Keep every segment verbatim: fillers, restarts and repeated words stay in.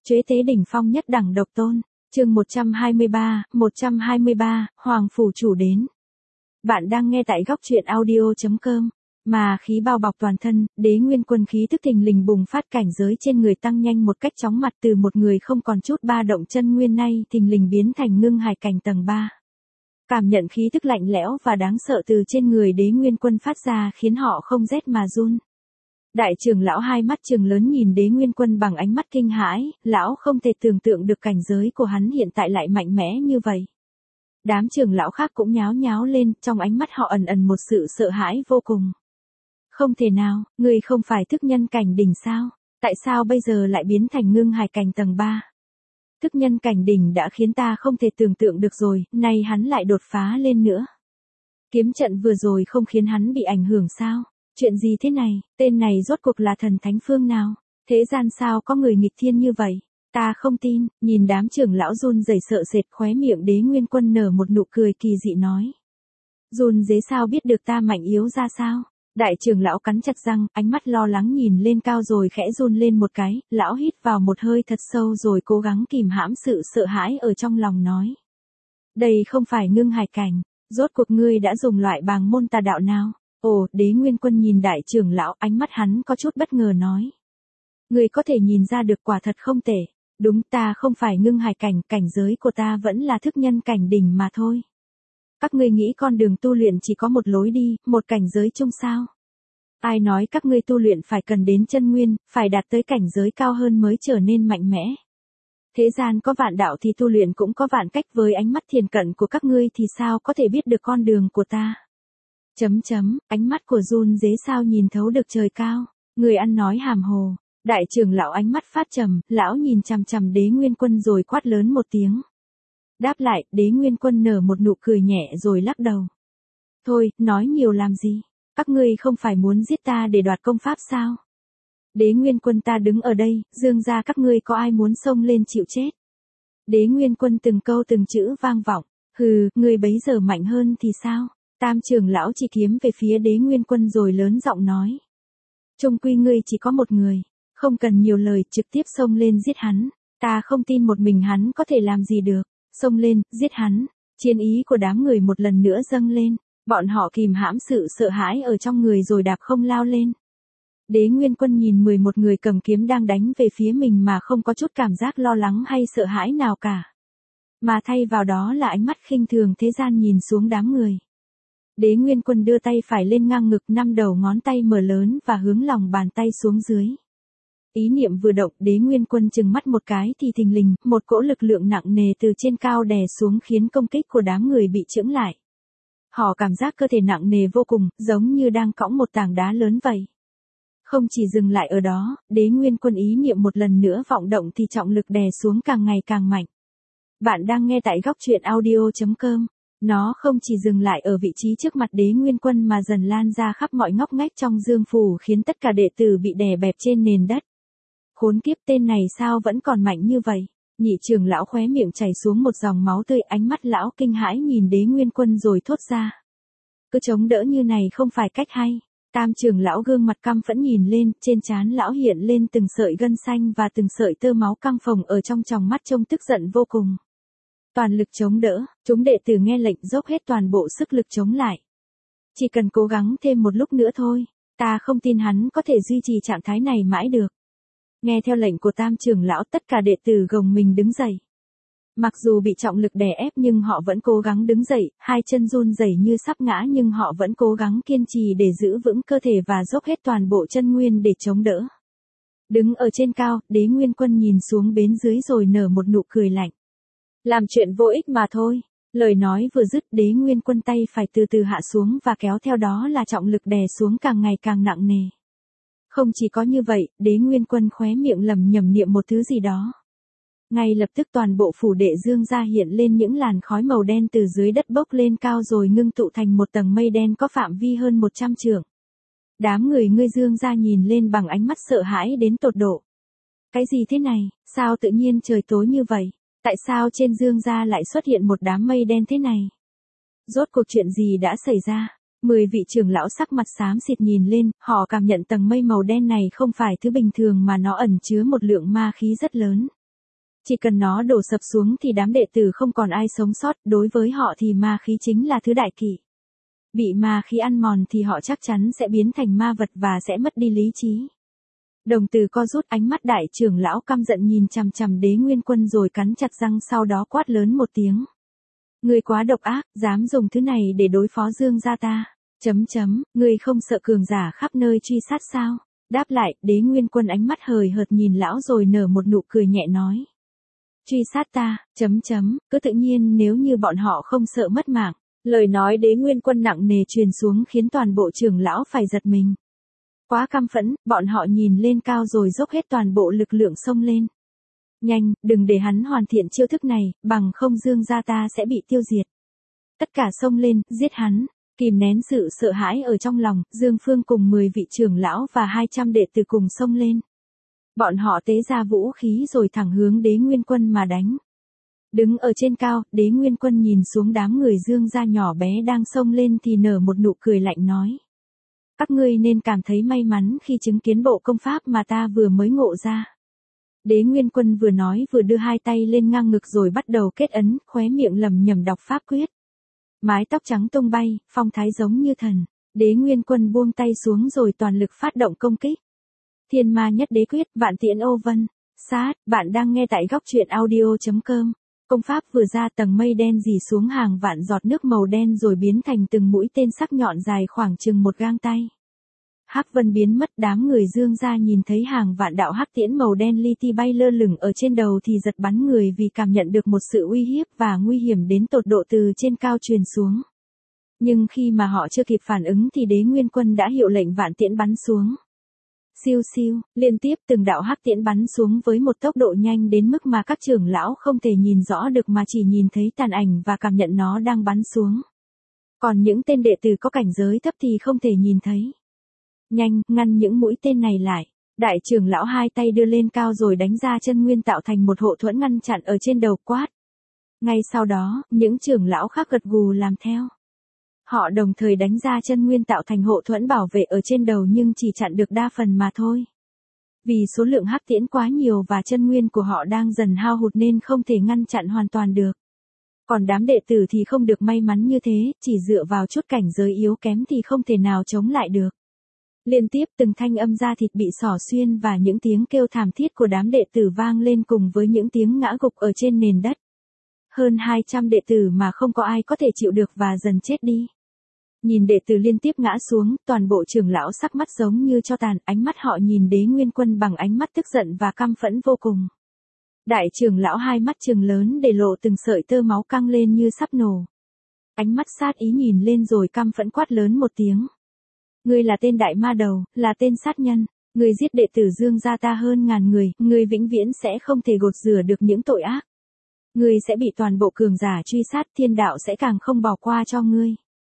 Chế tế đỉnh phong nhất đẳng độc tôn. Chương một trăm hai mươi ba, một trăm hai mươi ba, Hoàng phủ chủ đến. Bạn đang nghe tại góc truyện audio chấm com. Mà khí bao bọc toàn thân, Đế Nguyên Quân khí tức thình lình bùng phát, cảnh giới trên người tăng nhanh một cách chóng mặt, từ một người không còn chút ba động chân nguyên nay thình lình biến thành ngưng hải cảnh tầng ba. Cảm nhận khí tức lạnh lẽo và đáng sợ từ trên người Đế Nguyên Quân phát ra khiến họ không rét mà run. Đại trưởng lão hai mắt trừng lớn nhìn Đế Nguyên Quân bằng ánh mắt kinh hãi, lão không thể tưởng tượng được cảnh giới của hắn hiện tại lại mạnh mẽ như vậy. Đám trưởng lão khác cũng nháo nháo lên, trong ánh mắt họ ẩn ẩn một sự sợ hãi vô cùng. Không thể nào, người không phải thức nhân cảnh đỉnh sao? Tại sao bây giờ lại biến thành ngưng hải cảnh tầng ba? Thức nhân cảnh đỉnh đã khiến ta không thể tưởng tượng được rồi, nay hắn lại đột phá lên nữa. Kiếm trận vừa rồi không khiến hắn bị ảnh hưởng sao? Chuyện gì thế này, tên này rốt cuộc là thần thánh phương nào? Thế gian sao có người nghịch thiên như vậy? Ta không tin. Nhìn đám trưởng lão run rẩy sợ sệt, khóe miệng Đế Nguyên Quân nở một nụ cười kỳ dị nói. Run rế sao biết được ta mạnh yếu ra sao? Đại trưởng lão cắn chặt răng, ánh mắt lo lắng nhìn lên cao rồi khẽ run lên một cái, lão hít vào một hơi thật sâu rồi cố gắng kìm hãm sự sợ hãi ở trong lòng nói. Đây không phải ngưng hải cảnh, rốt cuộc ngươi đã dùng loại bàng môn tà đạo nào? Ồ, Đế Nguyên Quân nhìn đại trưởng lão, ánh mắt hắn có chút bất ngờ nói. Ngươi có thể nhìn ra được, quả thật không tệ. Đúng, ta không phải ngưng hải cảnh, cảnh giới của ta vẫn là thức nhân cảnh đỉnh mà thôi. Các ngươi nghĩ con đường tu luyện chỉ có một lối đi, một cảnh giới chung sao? Ai nói các ngươi tu luyện phải cần đến chân nguyên, phải đạt tới cảnh giới cao hơn mới trở nên mạnh mẽ. Thế gian có vạn đạo thì tu luyện cũng có vạn cách, với ánh mắt thiền cận của các ngươi thì sao có thể biết được con đường của ta? Chấm chấm, ánh mắt của run dế sao nhìn thấu được trời cao, người ăn nói hàm hồ. Đại trưởng lão ánh mắt phát trầm, lão nhìn chằm chằm Đế Nguyên Quân rồi quát lớn một tiếng. Đáp lại, Đế Nguyên Quân nở một nụ cười nhẹ rồi lắc đầu. Thôi, nói nhiều làm gì? Các ngươi không phải muốn giết ta để đoạt công pháp sao? Đế Nguyên Quân ta đứng ở đây, Dương gia các ngươi có ai muốn xông lên chịu chết? Đế Nguyên Quân từng câu từng chữ vang vọng. Hừ, ngươi bấy giờ mạnh hơn thì sao? Tam trưởng lão chỉ kiếm về phía Đế Nguyên Quân rồi lớn giọng nói. Chung quy ngươi chỉ có một người, không cần nhiều lời, trực tiếp xông lên giết hắn. Ta không tin một mình hắn có thể làm gì được. Xông lên, giết hắn. Chiến ý của đám người một lần nữa dâng lên. Bọn họ kìm hãm sự sợ hãi ở trong người rồi đạp không lao lên. Đế Nguyên Quân nhìn mười một người cầm kiếm đang đánh về phía mình mà không có chút cảm giác lo lắng hay sợ hãi nào cả. Mà thay vào đó là ánh mắt khinh thường thế gian nhìn xuống đám người. Đế Nguyên Quân đưa tay phải lên ngang ngực, năm đầu ngón tay mở lớn và hướng lòng bàn tay xuống dưới. Ý niệm vừa động, Đế Nguyên Quân chừng mắt một cái thì thình lình, một cỗ lực lượng nặng nề từ trên cao đè xuống khiến công kích của đám người bị chững lại. Họ cảm giác cơ thể nặng nề vô cùng, giống như đang cõng một tảng đá lớn vậy. Không chỉ dừng lại ở đó, Đế Nguyên Quân ý niệm một lần nữa vọng động thì trọng lực đè xuống càng ngày càng mạnh. Bạn đang nghe tại góc truyện audio chấm com. Nó không chỉ dừng lại ở vị trí trước mặt Đế Nguyên Quân mà dần lan ra khắp mọi ngóc ngách trong Dương phủ khiến tất cả đệ tử bị đè bẹp trên nền đất. Khốn kiếp, tên này sao vẫn còn mạnh như vậy? Nhị trưởng lão khóe miệng chảy xuống một dòng máu tươi, ánh mắt lão kinh hãi nhìn Đế Nguyên Quân rồi thốt ra. Cứ chống đỡ như này không phải cách hay. Tam trưởng lão gương mặt căm phẫn nhìn lên, trên trán lão hiện lên từng sợi gân xanh và từng sợi tơ máu căng phồng ở trong tròng mắt trông tức giận vô cùng. Toàn lực chống đỡ, chúng đệ tử nghe lệnh dốc hết toàn bộ sức lực chống lại. Chỉ cần cố gắng thêm một lúc nữa thôi, ta không tin hắn có thể duy trì trạng thái này mãi được. Nghe theo lệnh của tam trưởng lão, tất cả đệ tử gồng mình đứng dậy. Mặc dù bị trọng lực đè ép nhưng họ vẫn cố gắng đứng dậy, hai chân run rẩy như sắp ngã nhưng họ vẫn cố gắng kiên trì để giữ vững cơ thể và dốc hết toàn bộ chân nguyên để chống đỡ. Đứng ở trên cao, Đế Nguyên Quân nhìn xuống bên dưới rồi nở một nụ cười lạnh. Làm chuyện vô ích mà thôi. Lời nói vừa dứt, Đế Nguyên Quân tay phải từ từ hạ xuống và kéo theo đó là trọng lực đè xuống càng ngày càng nặng nề. Không chỉ có như vậy, Đế Nguyên Quân khóe miệng lẩm nhẩm niệm một thứ gì đó. Ngay lập tức toàn bộ phủ đệ Dương gia hiện lên những làn khói màu đen từ dưới đất bốc lên cao rồi ngưng tụ thành một tầng mây đen có phạm vi hơn một trăm trượng. Đám người ngươi Dương gia nhìn lên bằng ánh mắt sợ hãi đến tột độ. Cái gì thế này, sao tự nhiên trời tối như vậy? Tại sao trên Dương gia lại xuất hiện một đám mây đen thế này? Rốt cuộc chuyện gì đã xảy ra? Mười vị trưởng lão sắc mặt xám xịt nhìn lên, họ cảm nhận tầng mây màu đen này không phải thứ bình thường mà nó ẩn chứa một lượng ma khí rất lớn. Chỉ cần nó đổ sập xuống thì đám đệ tử không còn ai sống sót, đối với họ thì ma khí chính là thứ đại kỵ. Bị ma khí ăn mòn thì họ chắc chắn sẽ biến thành ma vật và sẽ mất đi lý trí. Đồng Từ co rút, ánh mắt đại trưởng lão căm giận nhìn chằm chằm Đế Nguyên Quân rồi cắn chặt răng, sau đó quát lớn một tiếng. Ngươi quá độc ác, dám dùng thứ này để đối phó Dương gia ta. Chấm chấm, ngươi không sợ cường giả khắp nơi truy sát sao? Đáp lại, Đế Nguyên Quân ánh mắt hời hợt nhìn lão rồi nở một nụ cười nhẹ nói. Truy sát ta, chấm chấm, cứ tự nhiên nếu như bọn họ không sợ mất mạng. Lời nói Đế Nguyên Quân nặng nề truyền xuống khiến toàn bộ trưởng lão phải giật mình. Quá căm phẫn, bọn họ nhìn lên cao rồi dốc hết toàn bộ lực lượng xông lên. Nhanh, đừng để hắn hoàn thiện chiêu thức này, bằng không Dương gia ta sẽ bị tiêu diệt. Tất cả xông lên, giết hắn. Kìm nén sự sợ hãi ở trong lòng, Dương Phương cùng mười vị trưởng lão và hai trăm đệ tử cùng xông lên. Bọn họ tế ra vũ khí rồi thẳng hướng Đế Nguyên Quân mà đánh. Đứng ở trên cao, Đế Nguyên Quân nhìn xuống đám người Dương gia nhỏ bé đang xông lên thì nở một nụ cười lạnh nói. Các ngươi nên cảm thấy may mắn khi chứng kiến bộ công pháp mà ta vừa mới ngộ ra. Đế Nguyên Quân vừa nói vừa đưa hai tay lên ngang ngực rồi bắt đầu kết ấn, khóe miệng lẩm nhẩm đọc pháp quyết. Mái tóc trắng tung bay, phong thái giống như thần. Đế Nguyên Quân buông tay xuống rồi toàn lực phát động công kích. Thiên Ma Nhất Đế Quyết, Vạn Tiễn Ô Vân. Sát, bạn đang nghe tại góc truyện audio chấm com. Công pháp vừa ra, tầng mây đen rỉ xuống hàng vạn giọt nước màu đen rồi biến thành từng mũi tên sắc nhọn dài khoảng chừng một gang tay. Hắc vân biến mất, đám người Dương gia nhìn thấy hàng vạn đạo hắc tiễn màu đen li ti bay lơ lửng ở trên đầu thì giật bắn người vì cảm nhận được một sự uy hiếp và nguy hiểm đến tột độ từ trên cao truyền xuống. Nhưng khi mà họ chưa kịp phản ứng thì Đế Nguyên Quân đã hiệu lệnh vạn tiễn bắn xuống. Siêu siêu, liên tiếp từng đạo hắc tiễn bắn xuống với một tốc độ nhanh đến mức mà các trưởng lão không thể nhìn rõ được mà chỉ nhìn thấy tàn ảnh và cảm nhận nó đang bắn xuống. Còn những tên đệ tử có cảnh giới thấp thì không thể nhìn thấy. Nhanh, ngăn những mũi tên này lại. Đại trưởng lão hai tay đưa lên cao rồi đánh ra chân nguyên tạo thành một hộ thuẫn ngăn chặn ở trên đầu, quát. Ngay sau đó, những trưởng lão khác gật gù làm theo. Họ đồng thời đánh ra chân nguyên tạo thành hộ thuẫn bảo vệ ở trên đầu nhưng chỉ chặn được đa phần mà thôi. Vì số lượng hắc tiễn quá nhiều và chân nguyên của họ đang dần hao hụt nên không thể ngăn chặn hoàn toàn được. Còn đám đệ tử thì không được may mắn như thế, chỉ dựa vào chút cảnh giới yếu kém thì không thể nào chống lại được. Liên tiếp từng thanh âm da thịt bị xỏ xuyên và những tiếng kêu thảm thiết của đám đệ tử vang lên cùng với những tiếng ngã gục ở trên nền đất. Hơn hai trăm đệ tử mà không có ai có thể chịu được và dần chết đi. Nhìn đệ tử liên tiếp ngã xuống, toàn bộ trưởng lão sắc mắt giống như tro tàn, ánh mắt họ nhìn Đế Nguyên Quân bằng ánh mắt tức giận và căm phẫn vô cùng. Đại trưởng lão hai mắt trừng lớn để lộ từng sợi tơ máu căng lên như sắp nổ. Ánh mắt sát ý nhìn lên rồi căm phẫn quát lớn một tiếng. Ngươi là tên đại ma đầu, là tên sát nhân, ngươi giết đệ tử Dương gia ta hơn ngàn người, ngươi vĩnh viễn sẽ không thể gột rửa được những tội ác. Ngươi sẽ bị toàn bộ cường giả truy sát, thiên đạo sẽ càng không bỏ qua cho ngươi.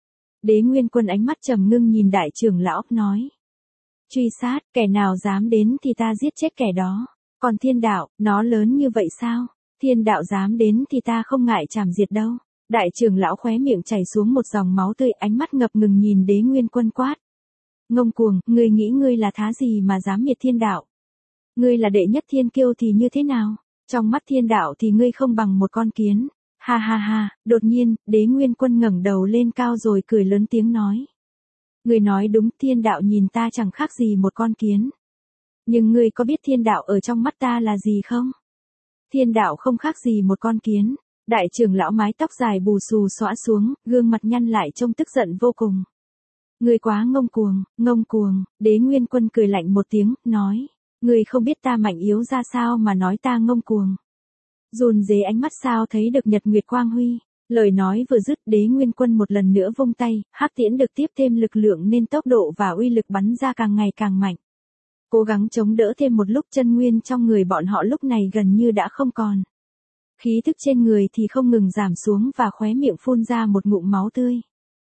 Đế Nguyên Quân ánh mắt trầm ngưng nhìn đại trưởng lão, nói. Truy sát, kẻ nào dám đến thì ta giết chết kẻ đó. Còn thiên đạo, nó lớn như vậy sao? Thiên đạo dám đến thì ta không ngại chảm diệt đâu. Đại trưởng lão khóe miệng chảy xuống một dòng máu tươi, ánh mắt ngập ngừng nhìn Đế Nguyên Quân quát. Ngông cuồng, ngươi nghĩ ngươi là thá gì mà dám miệt thiên đạo? Ngươi là đệ nhất thiên kiêu thì như thế nào? Trong mắt thiên đạo thì ngươi không bằng một con kiến. Ha ha ha, đột nhiên, Đế Nguyên Quân ngẩng đầu lên cao rồi cười lớn tiếng nói. Ngươi nói đúng, thiên đạo nhìn ta chẳng khác gì một con kiến. Nhưng ngươi có biết thiên đạo ở trong mắt ta là gì không? Thiên đạo không khác gì một con kiến. Đại trưởng lão mái tóc dài bù xù xõa xuống, gương mặt nhăn lại trông tức giận vô cùng. Ngươi quá ngông cuồng, ngông cuồng, Đế Nguyên Quân cười lạnh một tiếng, nói. Ngươi không biết ta mạnh yếu ra sao mà nói ta ngông cuồng. Run rế ánh mắt sao thấy được nhật nguyệt quang huy. Lời nói vừa dứt, Đế Nguyên Quân một lần nữa vung tay, hắc tiễn được tiếp thêm lực lượng nên tốc độ và uy lực bắn ra càng ngày càng mạnh. Cố gắng chống đỡ thêm một lúc, chân nguyên trong người bọn họ lúc này gần như đã không còn. Khí thức trên người thì không ngừng giảm xuống và khóe miệng phun ra một ngụm máu tươi.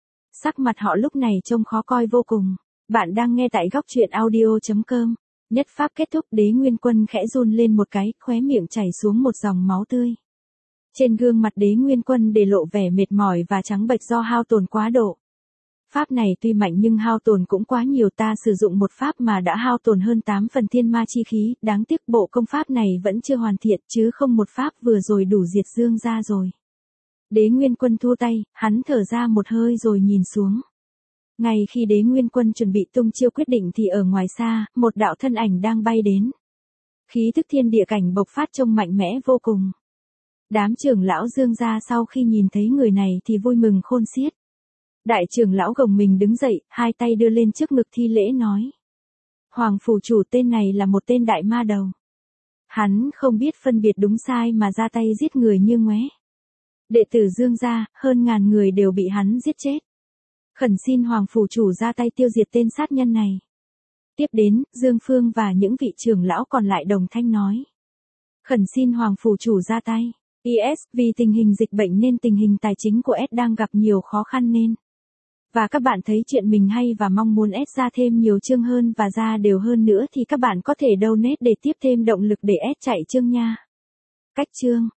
Sắc mặt họ lúc này trông khó coi vô cùng. Bạn đang nghe tại góc truyện audio chấm com. Nhất pháp kết thúc, Đế Nguyên Quân khẽ run lên một cái, khóe miệng chảy xuống một dòng máu tươi. Trên gương mặt Đế Nguyên Quân để lộ vẻ mệt mỏi và trắng bệch do hao tổn quá độ. Pháp này tuy mạnh nhưng hao tổn cũng quá nhiều, ta sử dụng một pháp mà đã hao tổn hơn tám phần thiên ma chi khí, đáng tiếc bộ công pháp này vẫn chưa hoàn thiện chứ không một pháp vừa rồi đủ diệt Dương gia rồi. Đế Nguyên Quân thua tay, hắn thở ra một hơi rồi nhìn xuống. Ngay khi Đế Nguyên Quân chuẩn bị tung chiêu quyết định thì ở ngoài xa, một đạo thân ảnh đang bay đến. Khí thức thiên địa cảnh bộc phát trông mạnh mẽ vô cùng. Đám trưởng lão Dương gia sau khi nhìn thấy người này thì vui mừng khôn xiết. Đại trưởng lão gồng mình đứng dậy, hai tay đưa lên trước ngực thi lễ nói. Hoàng phủ chủ tên này là một tên đại ma đầu. Hắn không biết phân biệt đúng sai mà ra tay giết người như ngoé. Đệ tử Dương gia, hơn ngàn người đều bị hắn giết chết. Khẩn xin Hoàng phủ chủ ra tay tiêu diệt tên sát nhân này. Tiếp đến, Dương Phương và những vị trưởng lão còn lại đồng thanh nói. Khẩn xin Hoàng phủ chủ ra tay. i ét, vì tình hình dịch bệnh nên tình hình tài chính của S đang gặp nhiều khó khăn nên. Và các bạn thấy chuyện mình hay và mong muốn S ra thêm nhiều chương hơn và ra đều hơn nữa thì các bạn có thể donate để tiếp thêm động lực để S chạy chương nha. Cách chương